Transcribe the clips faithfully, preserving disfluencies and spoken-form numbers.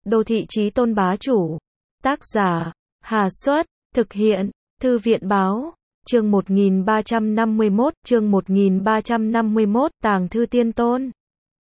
Đô thị chí tôn bá chủ. Tác giả, Hà Xuất, thực hiện, Thư viện báo, chương một nghìn ba trăm năm mươi mốt, chương một nghìn ba trăm năm mươi mốt, Tàng thư tiên tôn.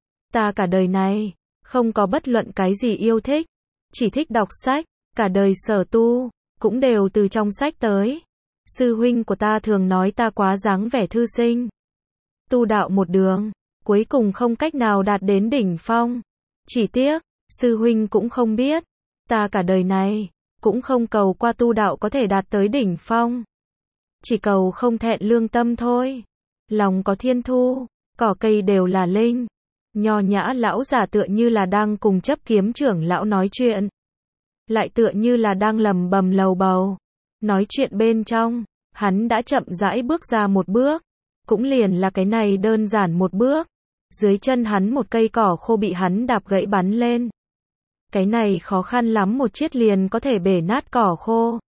Ta cả đời này, không có bất luận cái gì yêu thích, chỉ thích đọc sách, cả đời sở tu, cũng đều từ trong sách tới. Sư huynh của ta thường nói ta quá dáng vẻ thư sinh. Tu đạo một đường, cuối cùng không cách nào đạt đến đỉnh phong. Chỉ tiếc, sư huynh cũng không biết, ta cả đời này, cũng không cầu qua tu đạo có thể đạt tới đỉnh phong. Chỉ cầu không thẹn lương tâm thôi. Lòng có thiên thu, cỏ cây đều là linh. Nho nhã lão giả tựa như là đang cùng chấp kiếm trưởng lão nói chuyện. Lại tựa như là đang lầm bầm lầu bầu. Nói chuyện bên trong, hắn đã chậm rãi bước ra một bước. Cũng liền là cái này đơn giản một bước. Dưới chân hắn một cây cỏ khô bị hắn đạp gãy bắn lên. Cái này khó khăn lắm một chiếc liền có thể bể nát cỏ khô.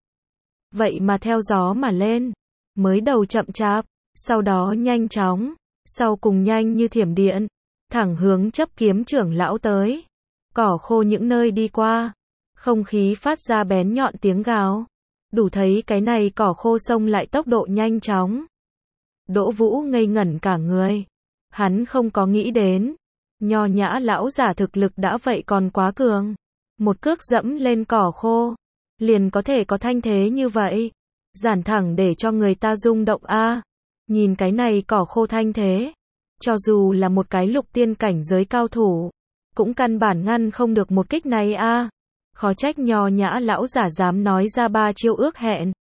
Vậy mà theo gió mà lên. Mới đầu chậm chạp, sau đó nhanh chóng, sau cùng nhanh như thiểm điện, thẳng hướng chấp kiếm trưởng lão tới. Cỏ khô những nơi đi qua, không khí phát ra bén nhọn tiếng gào. Đủ thấy cái này cỏ khô xông lại tốc độ nhanh chóng. Đỗ Vũ ngây ngẩn cả người. Hắn không có nghĩ đến, nho nhã lão giả thực lực đã vậy còn quá cường. Một cước dẫm lên cỏ khô, liền có thể có thanh thế như vậy. Giản thẳng để cho người ta rung động a. À, nhìn cái này cỏ khô thanh thế, cho dù là một cái lục tiên cảnh giới cao thủ, cũng căn bản ngăn không được một kích này a. À, khó trách nho nhã lão giả dám nói ra ba chiêu ước hẹn.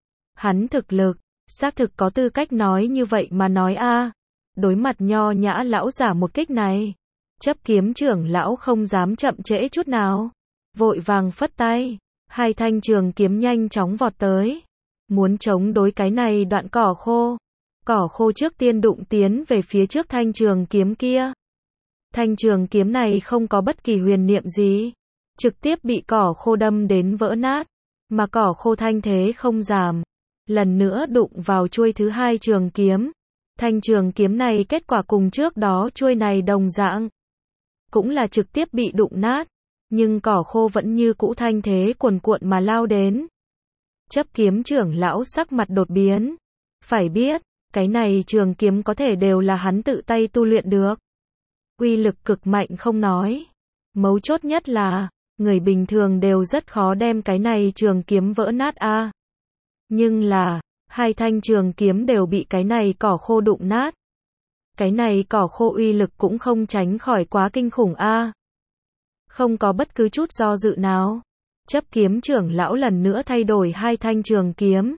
Hắn thực lực, xác thực có tư cách nói như vậy mà nói a. À, đối mặt nho nhã lão giả một kích này, chấp kiếm trưởng lão không dám chậm trễ chút nào, vội vàng phất tay, hai thanh trường kiếm nhanh chóng vọt tới. Muốn chống đối cái này đoạn cỏ khô. Cỏ khô trước tiên đụng tiến về phía trước thanh trường kiếm kia. Thanh trường kiếm này không có bất kỳ huyền niệm gì. Trực tiếp bị cỏ khô đâm đến vỡ nát. Mà cỏ khô thanh thế không giảm. Lần nữa đụng vào chuôi thứ hai trường kiếm. Thanh trường kiếm này kết quả cùng trước đó chuôi này đồng dạng. Cũng là trực tiếp bị đụng nát. Nhưng cỏ khô vẫn như cũ thanh thế cuồn cuộn mà lao đến. Chấp kiếm trưởng lão sắc mặt đột biến. Phải biết, cái này trường kiếm có thể đều là hắn tự tay tu luyện được. Uy lực cực mạnh không nói. Mấu chốt nhất là, người bình thường đều rất khó đem cái này trường kiếm vỡ nát a. À. Nhưng là, hai thanh trường kiếm đều bị cái này cỏ khô đụng nát. Cái này cỏ khô uy lực cũng không tránh khỏi quá kinh khủng a. À. Không có bất cứ chút do dự nào. Chấp kiếm trưởng lão lần nữa thay đổi hai thanh trường kiếm.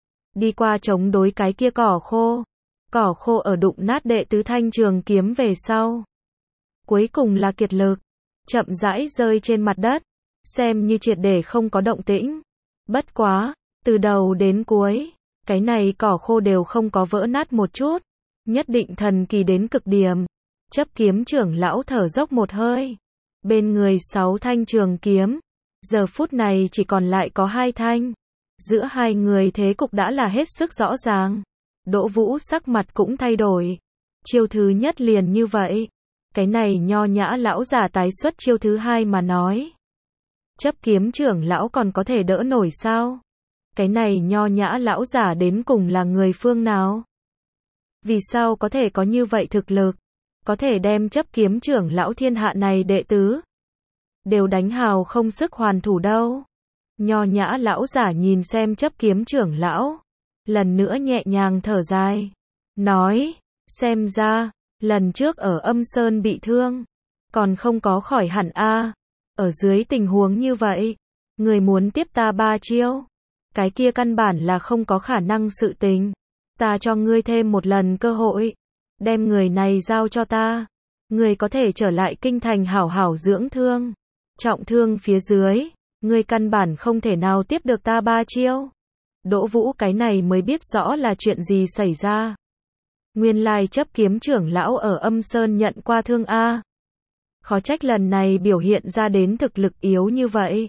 Đi qua chống đối cái kia cỏ khô. Cỏ khô ở đụng nát đệ tứ thanh trường kiếm về sau. Cuối cùng là kiệt lực. Chậm rãi rơi trên mặt đất. Xem như triệt để không có động tĩnh. Bất quá, từ đầu đến cuối, cái này cỏ khô đều không có vỡ nát một chút. Nhất định thần kỳ đến cực điểm. Chấp kiếm trưởng lão thở dốc một hơi. Bên người sáu thanh trường kiếm. Giờ phút này chỉ còn lại có hai thanh. Giữa hai người thế cục đã là hết sức rõ ràng. Đỗ Vũ sắc mặt cũng thay đổi. Chiêu thứ nhất liền như vậy. Cái này nho nhã lão giả tái xuất chiêu thứ hai mà nói. Chấp kiếm trưởng lão còn có thể đỡ nổi sao? Cái này nho nhã lão giả đến cùng là người phương nào? Vì sao có thể có như vậy thực lực? Có thể đem chấp kiếm trưởng lão thiên hạ này đệ tứ đều đánh hào không sức hoàn thủ đâu. Nho nhã lão giả nhìn xem chấp kiếm trưởng lão. Lần nữa nhẹ nhàng thở dài. Nói, xem ra, lần trước ở âm sơn bị thương. Còn không có khỏi hẳn a. À. Ở dưới tình huống như vậy, người muốn tiếp ta ba chiêu. Cái kia căn bản là không có khả năng sự tình. Ta cho ngươi thêm một lần cơ hội. Đem người này giao cho ta. Người có thể trở lại kinh thành hảo hảo dưỡng thương. Trọng thương phía dưới, ngươi căn bản không thể nào tiếp được ta ba chiêu. Đỗ Vũ cái này mới biết rõ là chuyện gì xảy ra. Nguyên lai chấp kiếm trưởng lão ở âm sơn nhận qua thương a. Khó trách lần này biểu hiện ra đến thực lực yếu như vậy.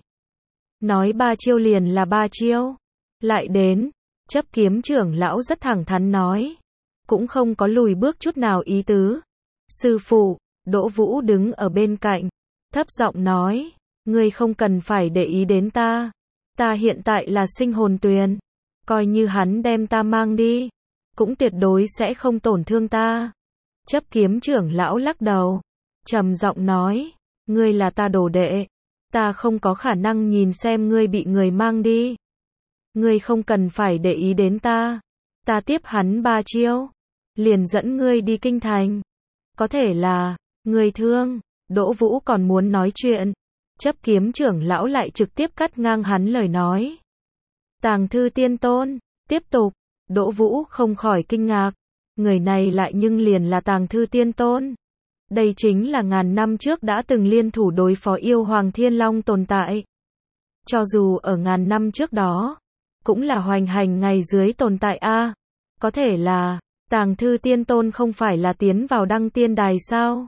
Nói ba chiêu liền là ba chiêu. Lại đến, chấp kiếm trưởng lão rất thẳng thắn nói. Cũng không có lùi bước chút nào ý tứ. Sư phụ, Đỗ Vũ đứng ở bên cạnh. Thấp giọng nói, Ngươi không cần phải để ý đến ta. Ta hiện tại là sinh hồn tuyền. Coi như hắn đem ta mang đi, cũng tuyệt đối sẽ không tổn thương ta. Chấp kiếm trưởng lão lắc đầu, trầm giọng nói, ngươi là ta đồ đệ. Ta không có khả năng nhìn xem ngươi bị người mang đi. Ngươi không cần phải để ý đến ta. Ta tiếp hắn ba chiêu, liền dẫn ngươi đi kinh thành. Có thể là, ngươi thương. Đỗ Vũ còn muốn nói chuyện. Chấp kiếm trưởng lão lại trực tiếp cắt ngang hắn lời nói. Tàng Thư Tiên Tôn, tiếp tục. Đỗ Vũ không khỏi kinh ngạc. Người này lại nhưng liền là Tàng Thư Tiên Tôn. Đây chính là ngàn năm trước đã từng liên thủ đối phó yêu Hoàng Thiên Long tồn tại. Cho dù ở ngàn năm trước đó, cũng là hoành hành ngày dưới tồn tại a. Có thể là, Tàng Thư Tiên Tôn không phải là tiến vào đăng tiên đài sao?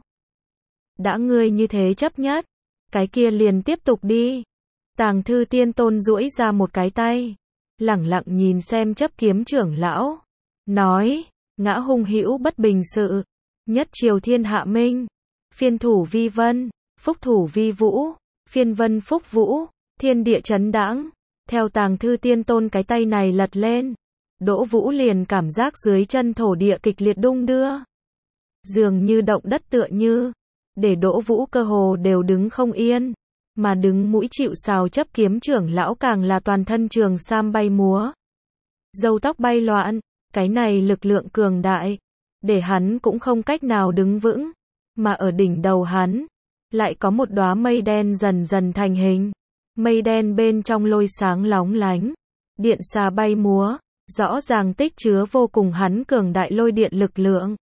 Đã ngươi như thế chấp nhất, cái kia liền tiếp tục đi. Tàng Thư Tiên Tôn duỗi ra một cái tay, lẳng lặng nhìn xem chấp kiếm trưởng lão, nói, ngã hung hữu bất bình sự, nhất triều thiên hạ minh, phiên thủ vi vân, phúc thủ vi vũ, phiên vân phúc vũ, thiên địa chấn đãng. Theo Tàng Thư Tiên Tôn cái tay này lật lên, Đỗ Vũ liền cảm giác dưới chân thổ địa kịch liệt đung đưa, dường như động đất tựa như, để Đỗ Vũ cơ hồ đều đứng không yên, mà đứng mũi chịu sào chấp kiếm trưởng lão càng là toàn thân trường sam bay múa, râu tóc bay loạn. Cái này lực lượng cường đại, để hắn cũng không cách nào đứng vững, mà ở đỉnh đầu hắn, lại có một đóa mây đen dần dần thành hình. Mây đen bên trong lôi sáng lóng lánh, điện xà bay múa, rõ ràng tích chứa vô cùng hắn cường đại lôi điện lực lượng,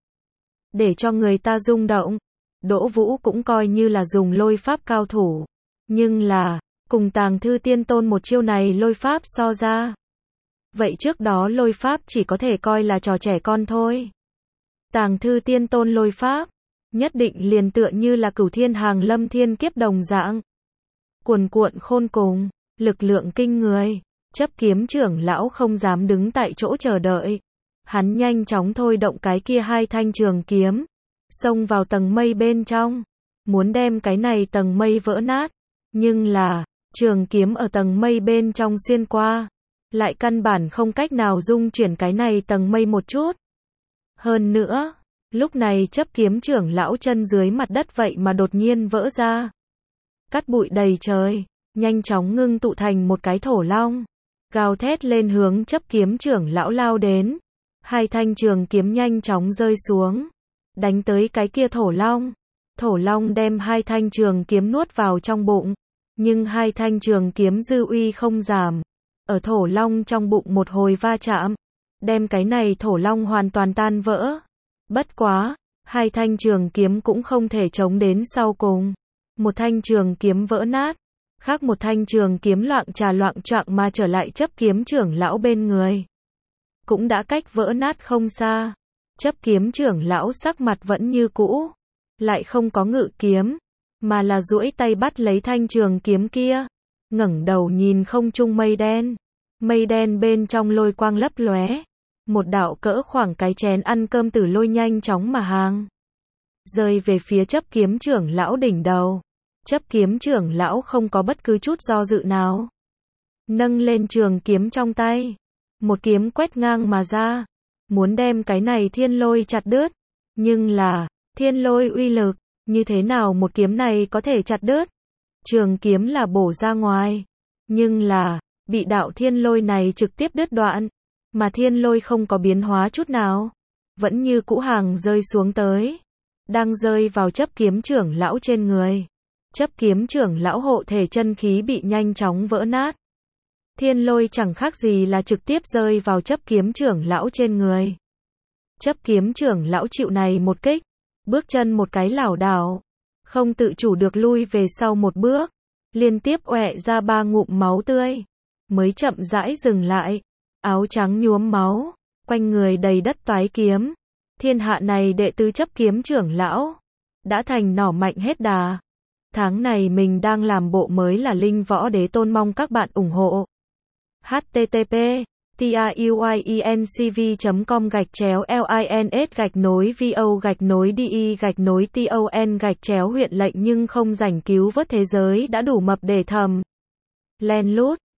để cho người ta rung động. Đỗ Vũ cũng coi như là dùng lôi pháp cao thủ, nhưng là, cùng Tàng Thư Tiên Tôn một chiêu này lôi pháp so ra, vậy trước đó lôi pháp chỉ có thể coi là trò trẻ con thôi. Tàng Thư Tiên Tôn lôi pháp, nhất định liền tựa như là cửu thiên hàng lâm thiên kiếp đồng dạng. Cuồn cuộn khôn cùng, lực lượng kinh người, chấp kiếm trưởng lão không dám đứng tại chỗ chờ đợi. Hắn nhanh chóng thôi động cái kia hai thanh trường kiếm, xông vào tầng mây bên trong, muốn đem cái này tầng mây vỡ nát. Nhưng là, trường kiếm ở tầng mây bên trong xuyên qua, lại căn bản không cách nào dung chuyển cái này tầng mây một chút. Hơn nữa, lúc này chấp kiếm trưởng lão chân dưới mặt đất vậy mà đột nhiên vỡ ra. Cát bụi đầy trời, nhanh chóng ngưng tụ thành một cái thổ long, gào thét lên hướng chấp kiếm trưởng lão lao đến. Hai thanh trường kiếm nhanh chóng rơi xuống, đánh tới cái kia thổ long. Thổ long đem hai thanh trường kiếm nuốt vào trong bụng, nhưng hai thanh trường kiếm dư uy không giảm. Ở thổ long trong bụng một hồi va chạm, đem cái này thổ long hoàn toàn tan vỡ. Bất quá, hai thanh trường kiếm cũng không thể chống đến sau cùng. Một thanh trường kiếm vỡ nát, khác một thanh trường kiếm loạng trà loạng choạng mà trở lại chấp kiếm trưởng lão bên người. Cũng đã cách vỡ nát không xa. Chấp kiếm trưởng lão sắc mặt vẫn như cũ, lại không có ngự kiếm, mà là duỗi tay bắt lấy thanh trường kiếm kia, ngẩng đầu nhìn không trung mây đen. Mây đen bên trong lôi quang lấp lóe, một đạo cỡ khoảng cái chén ăn cơm tử lôi nhanh chóng mà hàng, rơi về phía chấp kiếm trưởng lão đỉnh đầu. Chấp kiếm trưởng lão không có bất cứ chút do dự nào, nâng lên trường kiếm trong tay, một kiếm quét ngang mà ra, muốn đem cái này thiên lôi chặt đứt. Nhưng là, thiên lôi uy lực, như thế nào một kiếm này có thể chặt đứt? Trường kiếm là bổ ra ngoài, nhưng là, bị đạo thiên lôi này trực tiếp đứt đoạn, mà thiên lôi không có biến hóa chút nào, vẫn như cũ hàng rơi xuống tới, đang rơi vào chấp kiếm trưởng lão trên người. Chấp kiếm trưởng lão hộ thể chân khí bị nhanh chóng vỡ nát. Thiên lôi chẳng khác gì là trực tiếp rơi vào chấp kiếm trưởng lão trên người. Chấp kiếm trưởng lão chịu này một kích, bước chân một cái lảo đảo, không tự chủ được lui về sau một bước, liên tiếp oẹ ra ba ngụm máu tươi, mới chậm rãi dừng lại, áo trắng nhuốm máu, quanh người đầy đất toái kiếm. Thiên hạ này đệ tứ chấp kiếm trưởng lão, đã thành nỏ mạnh hết đà. Tháng này mình đang làm bộ mới là Linh Võ Đế Tôn, mong các bạn ủng hộ. H T T P tiuyuyencv chấm com gạch chéo lins gạch nối vo gạch nối de gạch nối ton gạch chéo huyện lệnh nhưng không rảnh cứu vớt thế giới đã đủ mập để thầm len lút.